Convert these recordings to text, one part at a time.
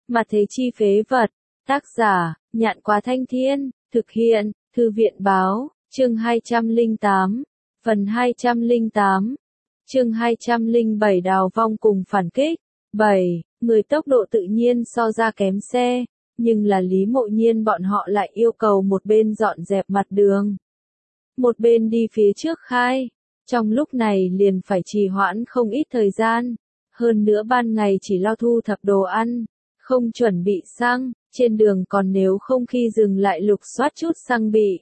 Mà thế chi phế vật. Tác giả, Nhạn Quá Thanh Thiên, thực hiện, Thư viện báo, chương 208, phần 208, chương 207 đào vong cùng phản kích. 7. Người tốc độ tự nhiên so ra kém xe, nhưng là Lý Mộ Nhiên bọn họ lại yêu cầu một bên dọn dẹp mặt đường, một bên đi phía trước khai. Trong lúc này liền phải trì hoãn không ít thời gian, hơn nữa ban ngày chỉ lo thu thập đồ ăn, không chuẩn bị xăng, trên đường còn nếu không khi dừng lại lục soát chút xăng bị.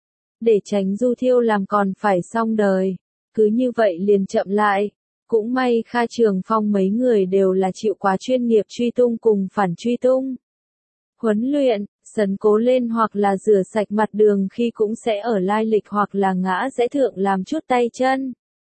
Để tránh du thiêu làm còn phải xong đời, cứ như vậy liền chậm lại. Cũng may Kha Trường Phong mấy người đều là chịu quá chuyên nghiệp truy tung cùng phản truy tung. Huấn luyện, sấn cố lên hoặc là rửa sạch mặt đường khi cũng sẽ ở lai lịch hoặc là ngã rẽ thượng làm chút tay chân.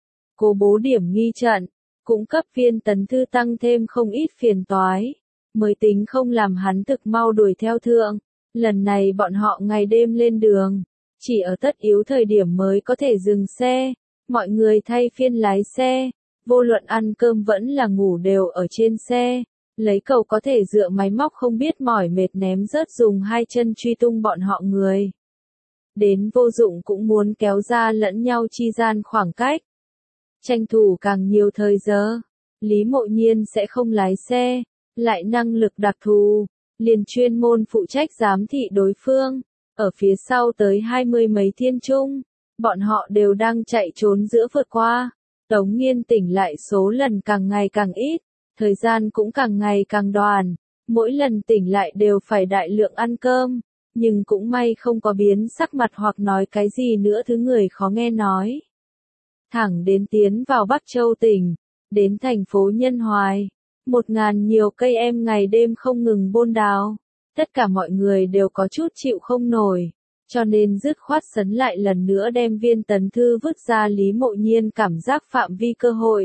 Cố bố điểm nghi trận, cũng cấp Viên Tấn Thư tăng thêm không ít phiền toái, mới tính không làm hắn thực mau đuổi theo thượng. Lần này bọn họ ngày đêm lên đường, chỉ ở tất yếu thời điểm mới có thể dừng xe, mọi người thay phiên lái xe, vô luận ăn cơm vẫn là ngủ đều ở trên xe. Lấy cầu có thể dựa máy móc không biết mỏi mệt ném rớt dùng hai chân truy tung bọn họ người. Đến vô dụng cũng muốn kéo ra lẫn nhau chi gian khoảng cách. Tranh thủ càng nhiều thời giờ, Lý Mộ Nhiên sẽ không lái xe, lại năng lực đặc thù, liền chuyên môn phụ trách giám thị đối phương. Ở phía sau tới 20 mấy thiên trung, bọn họ đều đang chạy trốn giữa vượt qua. Tống Nghiên tỉnh lại số lần càng ngày càng ít. Thời gian cũng càng ngày càng đoàn, mỗi lần tỉnh lại đều phải đại lượng ăn cơm, nhưng cũng may không có biến sắc mặt hoặc nói cái gì nữa thứ người khó nghe nói. Thẳng đến tiến vào Bắc Châu tỉnh, đến thành phố Nhân Hoài, 1000 nhiều cây em ngày đêm không ngừng bôn đào, tất cả mọi người đều có chút chịu không nổi, cho nên dứt khoát sấn lại lần nữa đem Viên Tấn Thư vứt ra Lý Mộ Nhiên cảm giác phạm vi cơ hội.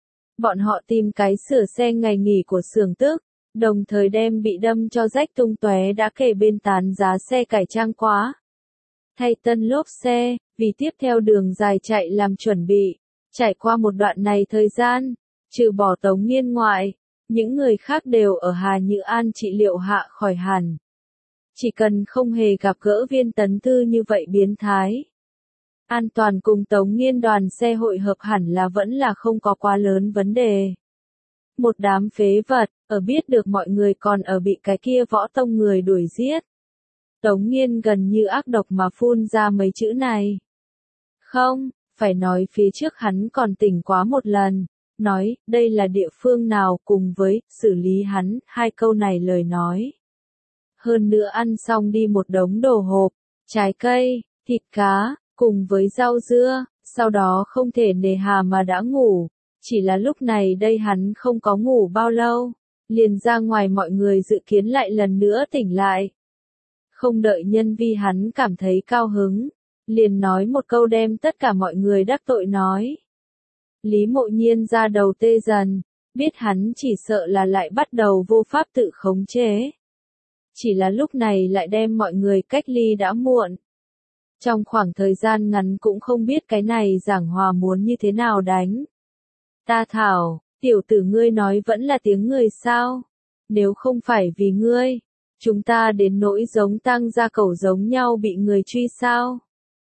Bọn họ tìm cái sửa xe ngày nghỉ của xưởng tức, đồng thời đem bị đâm cho rách tung tóe đã kề bên tán giá xe cải trang quá. Thay tân lốp xe, vì tiếp theo đường dài chạy làm chuẩn bị. Trải qua một đoạn này thời gian, trừ bỏ Tống Nghiên ngoại, những người khác đều ở Hà Nhữ An trị liệu hạ khỏi hẳn. Chỉ cần không hề gặp gỡ Viên Tấn Thư như vậy biến thái. An toàn cùng Tống Nghiên đoàn xe hội hợp hẳn là vẫn là không có quá lớn vấn đề. Một đám phế vật, ở biết được mọi người còn ở bị cái kia võ tông người đuổi giết. Tống Nghiên gần như ác độc mà phun ra mấy chữ này. Không, phải nói phía trước hắn còn tỉnh quá một lần, nói, đây là địa phương nào cùng với, xử lý hắn, hai câu này lời nói. Hơn nữa ăn xong đi một đống đồ hộp, trái cây, thịt cá, cùng với rau dưa, sau đó không thể nề hà mà đã ngủ, chỉ là lúc này đây hắn không có ngủ bao lâu, liền ra ngoài mọi người dự kiến lại lần nữa tỉnh lại. Không đợi nhân vi hắn cảm thấy cao hứng, liền nói một câu đem tất cả mọi người đắc tội nói. Lý Mộ Nhiên ra đầu tê dần, biết hắn chỉ sợ là lại bắt đầu vô pháp tự khống chế. Chỉ là lúc này lại đem mọi người cách ly đã muộn. Trong khoảng thời gian ngắn cũng không biết cái này giảng hòa muốn như thế nào đánh. Ta thảo, tiểu tử ngươi nói vẫn là tiếng người sao? Nếu không phải vì ngươi, chúng ta đến nỗi giống tăng gia cẩu giống nhau bị người truy sao?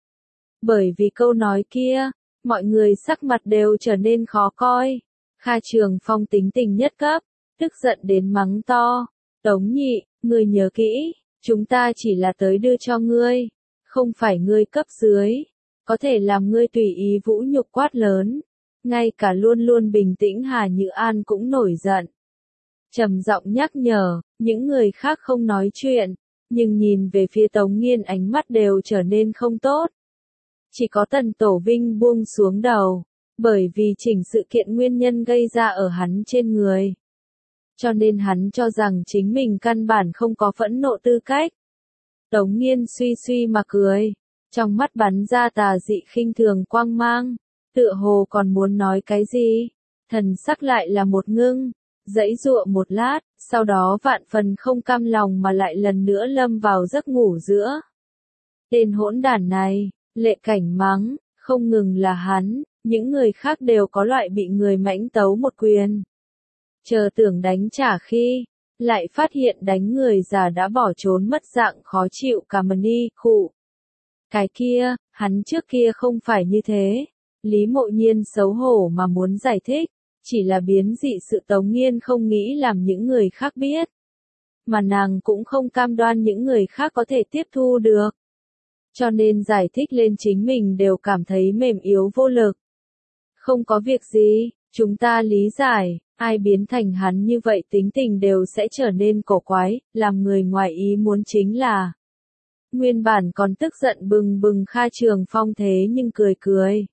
Bởi vì câu nói kia, mọi người sắc mặt đều trở nên khó coi. Kha Trường Phong tính tình nhất cấp, tức giận đến mắng to. Tống Nhị, ngươi nhớ kỹ, chúng ta chỉ là tới đưa cho ngươi. Không phải ngươi cấp dưới, có thể làm ngươi tùy ý vũ nhục quát lớn. Ngay cả luôn luôn bình tĩnh Hà Nhữ An cũng nổi giận. Trầm giọng nhắc nhở, những người khác không nói chuyện, nhưng nhìn về phía Tống Nghiên ánh mắt đều trở nên không tốt. Chỉ có Tần Tổ Vinh buông xuống đầu, bởi vì chỉnh sự kiện nguyên nhân gây ra ở hắn trên người. Cho nên hắn cho rằng chính mình căn bản không có phẫn nộ tư cách. Tống Nghiên suy suy mà cười, trong mắt bắn ra tà dị khinh thường quang mang, tựa hồ còn muốn nói cái gì, thần sắc lại là một ngưng, giãy giụa một lát, sau đó vạn phần không cam lòng mà lại lần nữa lâm vào giấc ngủ giữa. Tên hỗn đản này, Lệ Cảnh mắng, không ngừng là hắn, những người khác đều có loại bị người mãnh tấu một quyền. Chờ tưởng đánh trả khi, lại phát hiện đánh người già đã bỏ trốn mất dạng khó chịu cả mani, khụ. Cái kia, hắn trước kia không phải như thế. Lý Mộ Nhiên xấu hổ mà muốn giải thích, chỉ là biến dị sự Tống Nghiên không nghĩ làm những người khác biết. Mà nàng cũng không cam đoan những người khác có thể tiếp thu được. Cho nên giải thích lên chính mình đều cảm thấy mềm yếu vô lực. Không có việc gì, chúng ta lý giải, ai biến thành hắn như vậy tính tình đều sẽ trở nên cổ quái, làm người ngoài ý muốn chính là. Nguyên bản còn tức giận bừng bừng Kha Trường Phong thế nhưng cười cười.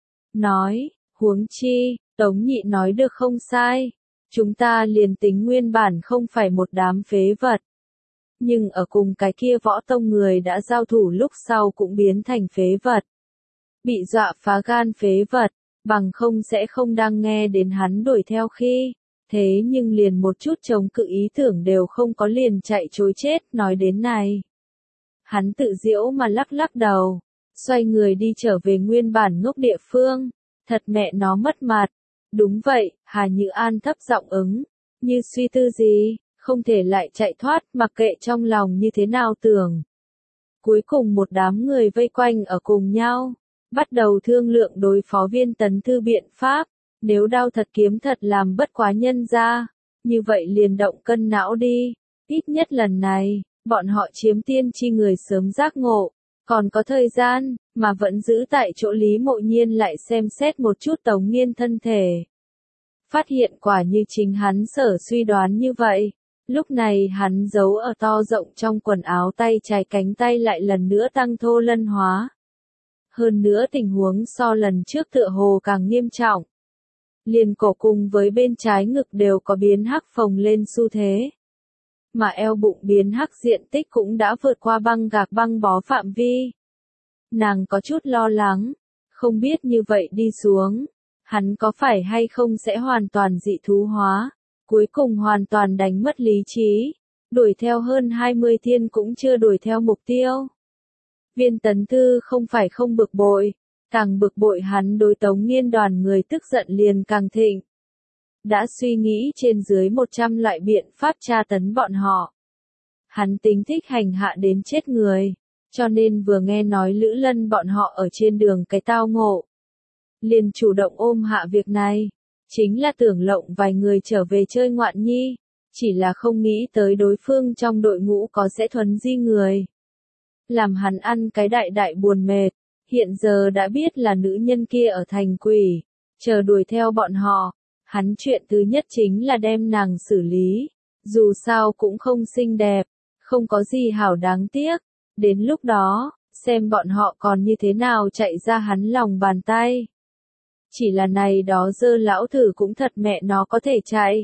Nói, huống chi, Tống Nhị nói được không sai. Chúng ta liền tính nguyên bản không phải một đám phế vật. Nhưng ở cùng cái kia võ tông người đã giao thủ lúc sau cũng biến thành phế vật. Bị dọa phá gan phế vật, bằng không sẽ không đang nghe đến hắn đuổi theo khi. Thế nhưng liền một chút chống cự ý tưởng đều không có liền chạy trối chết, nói đến này. Hắn tự giễu mà lắc lắc đầu, xoay người đi trở về nguyên bản ngốc địa phương. Thật mẹ nó mất mặt. Đúng vậy, Hà Như An thấp giọng ứng, như suy tư gì, không thể lại chạy thoát, mặc kệ trong lòng như thế nào tưởng. Cuối cùng một đám người vây quanh ở cùng nhau, bắt đầu thương lượng đối phó Viên Tấn Thư biện pháp, nếu đao thật kiếm thật làm bất quá nhân ra, như vậy liền động cân não đi, ít nhất lần này, bọn họ chiếm tiên chi người sớm giác ngộ. Còn có thời gian, mà vẫn giữ tại chỗ Lý Mộ Nhiên lại xem xét một chút Tống Nghiên thân thể. Phát hiện quả như chính hắn sở suy đoán như vậy. Lúc này hắn giấu ở to rộng trong quần áo tay trái cánh tay lại lần nữa tăng thô lân hóa. Hơn nữa tình huống so lần trước tựa hồ càng nghiêm trọng. Liền cổ cùng với bên trái ngực đều có biến hắc phồng lên xu thế. Mà eo bụng biến hắc diện tích cũng đã vượt qua băng gạc băng bó phạm vi. Nàng có chút lo lắng, không biết như vậy đi xuống, hắn có phải hay không sẽ hoàn toàn dị thú hóa, cuối cùng hoàn toàn đánh mất lý trí, đuổi theo hơn 20 thiên cũng chưa đuổi theo mục tiêu. Viên Tấn Thư không phải không bực bội, càng bực bội hắn đối Tống Nghiên đoàn người tức giận liền càng thịnh. Đã suy nghĩ trên dưới 100 loại biện pháp tra tấn bọn họ. Hắn tính thích hành hạ đến chết người, cho nên vừa nghe nói Lữ Lân bọn họ ở trên đường cái tao ngộ. Liền chủ động ôm hạ việc này, chính là tưởng lộng vài người trở về chơi ngoạn nhi, chỉ là không nghĩ tới đối phương trong đội ngũ có sẽ thuần di người. Làm hắn ăn cái đại đại buồn mệt, hiện giờ đã biết là nữ nhân kia ở thành quỷ, chờ đuổi theo bọn họ. Hắn chuyện thứ nhất chính là đem nàng xử lý, dù sao cũng không xinh đẹp, không có gì hảo đáng tiếc, đến lúc đó, xem bọn họ còn như thế nào chạy ra hắn lòng bàn tay. Chỉ là này đó dơ lão thử cũng thật mẹ nó có thể chạy.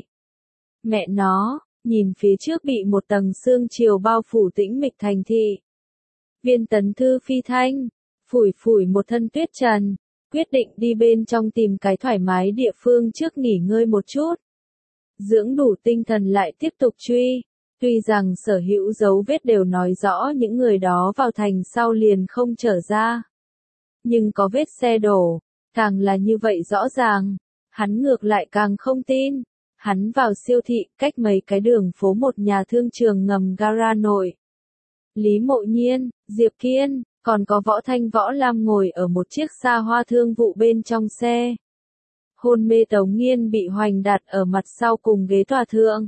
Mẹ nó, nhìn phía trước bị một tầng sương chiều bao phủ tĩnh mịch thành thị. Viên Tấn Thư phi thanh, phủi phủi một thân tuyết trần. Quyết định đi bên trong tìm cái thoải mái địa phương trước nghỉ ngơi một chút. Dưỡng đủ tinh thần lại tiếp tục truy. Tuy rằng sở hữu dấu vết đều nói rõ những người đó vào thành sau liền không trở ra. Nhưng có vết xe đổ, càng là như vậy rõ ràng. Hắn ngược lại càng không tin. Hắn vào siêu thị cách mấy cái đường phố một nhà thương trường ngầm gara nội. Lý Mộ Nhiên, Diệp Kiên. Còn có Võ Thanh Võ Lam ngồi ở một chiếc xa hoa thương vụ bên trong xe. Hôn mê Tống Nghiên bị hoành đặt ở mặt sau cùng ghế tòa thượng.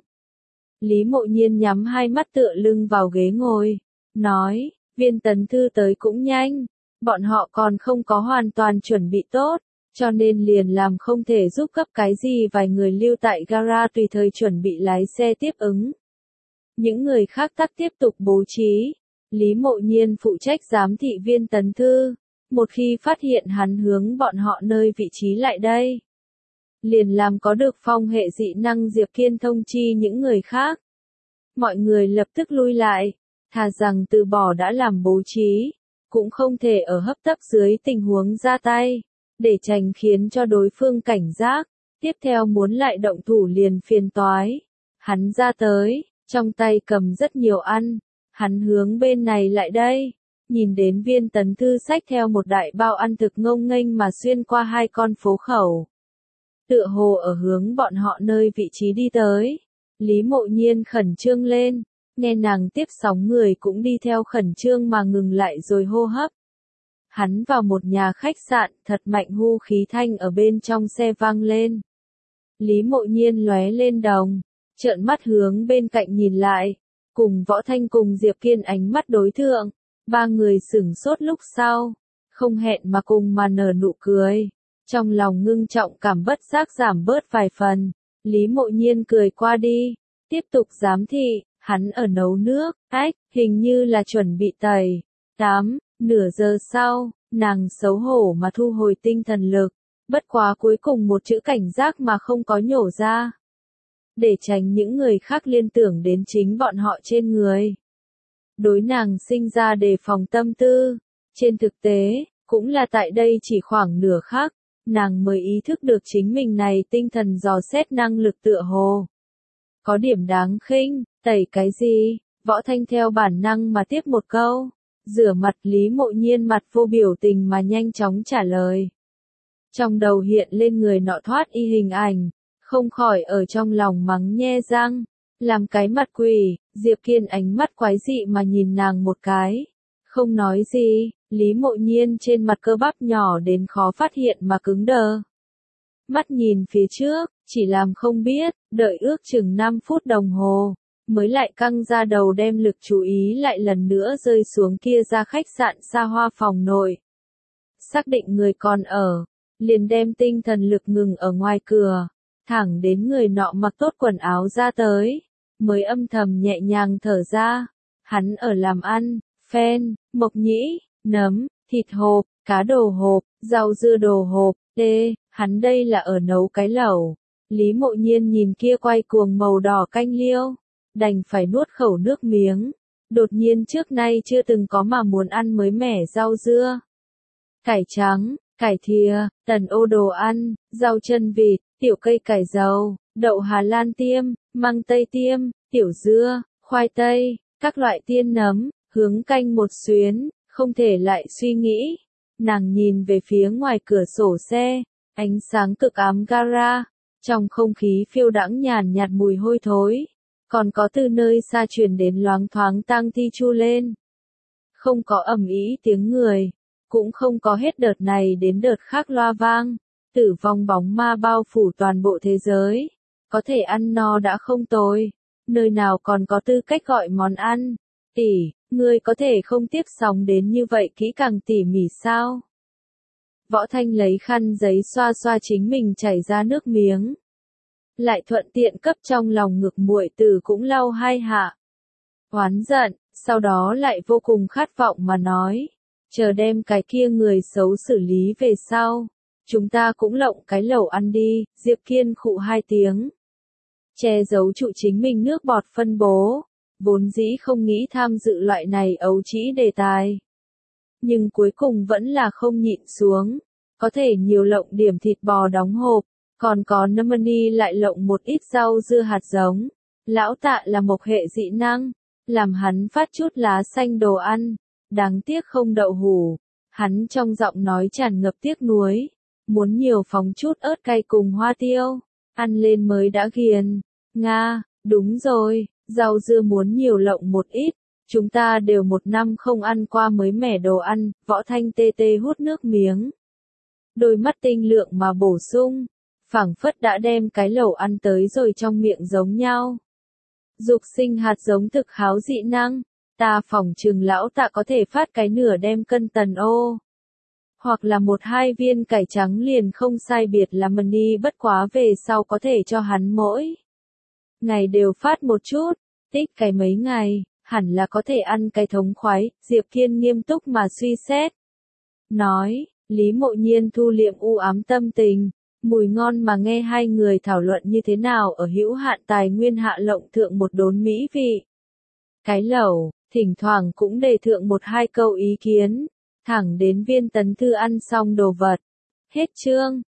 Lý Mộ Nhiên nhắm hai mắt tựa lưng vào ghế ngồi, nói, Viên Tấn Thư tới cũng nhanh, bọn họ còn không có hoàn toàn chuẩn bị tốt, cho nên liền làm không thể giúp cấp cái gì vài người lưu tại gara tùy thời chuẩn bị lái xe tiếp ứng. Những người khác tắc tiếp tục bố trí. Lý Mộ Nhiên phụ trách giám thị Viên Tấn Thư, một khi phát hiện hắn hướng bọn họ nơi vị trí lại đây. Liền làm có được phong hệ dị năng Diệp Kiên thông chi những người khác. Mọi người lập tức lui lại, thà rằng từ bỏ đã làm bố trí, cũng không thể ở hấp tấp dưới tình huống ra tay, để tránh khiến cho đối phương cảnh giác, tiếp theo muốn lại động thủ liền phiền toái. Hắn ra tới, trong tay cầm rất nhiều ăn. Hắn hướng bên này lại đây, nhìn đến Viên Tấn Thư xách theo một đại bao ăn thực ngông nghênh mà xuyên qua hai con phố khẩu. Tựa hồ ở hướng bọn họ nơi vị trí đi tới. Lý Mộ Nhiên khẩn trương lên, nghe nàng tiếp sóng người cũng đi theo khẩn trương mà ngừng lại rồi hô hấp. Hắn vào một nhà khách sạn, thật mạnh hu khí thanh ở bên trong xe vang lên. Lý Mộ Nhiên lóe lên đồng, trợn mắt hướng bên cạnh nhìn lại, cùng Võ Thanh cùng Diệp Kiên ánh mắt đối thượng, ba người sửng sốt lúc sau, không hẹn mà cùng mà nở nụ cười, trong lòng ngưng trọng cảm bất giác giảm bớt vài phần. Lý Mộ Nhiên cười qua đi, tiếp tục giám thị, hắn ở nấu nước, hình như là chuẩn bị tẩy. Nửa giờ sau, nàng xấu hổ mà thu hồi tinh thần lực, bất quá cuối cùng một chữ cảnh giác mà không có nhổ ra. Để tránh những người khác liên tưởng đến chính bọn họ trên người. Đối nàng sinh ra đề phòng tâm tư, trên thực tế, cũng là tại đây chỉ khoảng nửa khắc, nàng mới ý thức được chính mình này tinh thần dò xét năng lực tựa hồ. Có điểm đáng khinh, tẩy cái gì? Võ Thanh theo bản năng mà tiếp một câu. Rửa mặt. Lý Mộ Nhiên mặt vô biểu tình mà nhanh chóng trả lời. Trong đầu hiện lên người nọ thoát y hình ảnh, không khỏi ở trong lòng mắng nhe răng, làm cái mặt quỷ. Diệp Kiên ánh mắt quái dị mà nhìn nàng một cái, không nói gì. Lý Mộ Nhiên trên mặt cơ bắp nhỏ đến khó phát hiện mà cứng đờ. Mắt nhìn phía trước, chỉ làm không biết, đợi ước chừng 5 phút đồng hồ, mới lại căng ra đầu đem lực chú ý lại lần nữa rơi xuống kia ra khách sạn xa hoa phòng nội. Xác định người còn ở, liền đem tinh thần lực ngừng ở ngoài cửa, thẳng đến người nọ mặc tốt quần áo ra tới, mới âm thầm nhẹ nhàng thở ra. Hắn ở làm ăn, phen, mộc nhĩ, nấm, thịt hộp, cá đồ hộp, rau dưa đồ hộp, hắn đây là ở nấu cái lẩu. Lý Mộ Nhiên nhìn kia quay cuồng màu đỏ canh liêu, đành phải nuốt khẩu nước miếng. Đột nhiên trước nay chưa từng có mà muốn ăn mới mẻ rau dưa, cải trắng, cải thìa, tần ô đồ ăn, rau chân vịt, tiểu cây cải dầu, đậu Hà Lan tiêm, măng tây tiêm, tiểu dưa, khoai tây, các loại tiên nấm, hướng canh một xuyến, không thể lại suy nghĩ. Nàng nhìn về phía ngoài cửa sổ xe, ánh sáng cực ám gara, trong không khí phiêu đãng nhàn nhạt mùi hôi thối, còn có từ nơi xa truyền đến loáng thoáng tang thi chu lên. Không có ầm ĩ tiếng người, cũng không có hết đợt này đến đợt khác loa vang, tử vong bóng ma bao phủ toàn bộ thế giới. Có thể ăn no đã không tồi, nơi nào còn có tư cách gọi món ăn. Tỷ, ngươi có thể không tiếp sóng đến như vậy kỹ càng tỉ mỉ sao? Võ Thanh lấy khăn giấy xoa xoa chính mình chảy ra nước miếng, lại thuận tiện cấp trong lòng ngực muội tử cũng lau hai hạ. Oán giận, sau đó lại vô cùng khát vọng mà nói, chờ đem cái kia người xấu xử lý về sau, chúng ta cũng lộng cái lẩu ăn đi. Diệp Kiên khụ 2 tiếng, che giấu trụ chính mình nước bọt phân bố, vốn dĩ không nghĩ tham dự loại này ấu trĩ đề tài. Nhưng cuối cùng vẫn là không nhịn xuống, có thể nhiều lộng điểm thịt bò đóng hộp, còn có Nemani lại lộng một ít rau dưa hạt giống. Lão Tạ là mộc hệ dị năng, làm hắn phát chút lá xanh đồ ăn, đáng tiếc không đậu hủ. Hắn trong giọng nói tràn ngập tiếc nuối, muốn nhiều phóng chút ớt cay cùng hoa tiêu, ăn lên mới đã ghiền. Nga, đúng rồi, rau dưa muốn nhiều lộng một ít, chúng ta đều 1 năm không ăn qua mới mẻ đồ ăn. Võ Thanh tê tê hút nước miếng, đôi mắt tinh lượng mà bổ sung, phảng phất đã đem cái lẩu ăn tới rồi trong miệng giống nhau. Dục sinh hạt giống thực háo dị năng, ta phỏng chừng lão Tạ có thể phát cái nửa đem cân tần ô. Hoặc là 1-2 viên cải trắng liền không sai biệt là money, bất quá về sau có thể cho hắn mỗi ngày đều phát một chút, tích cái mấy ngày, hẳn là có thể ăn cái thống khoái. Diệp Kiên nghiêm túc mà suy xét, nói. Lý Mộ Nhiên thu liệm u ám tâm tình, mùi ngon mà nghe hai người thảo luận như thế nào ở hữu hạn tài nguyên hạ lộng thượng một đốn mỹ vị. Cái lẩu, thỉnh thoảng cũng đề thượng 1-2 câu ý kiến, thẳng đến Viên Tấn Thư ăn xong đồ vật. Hết chương.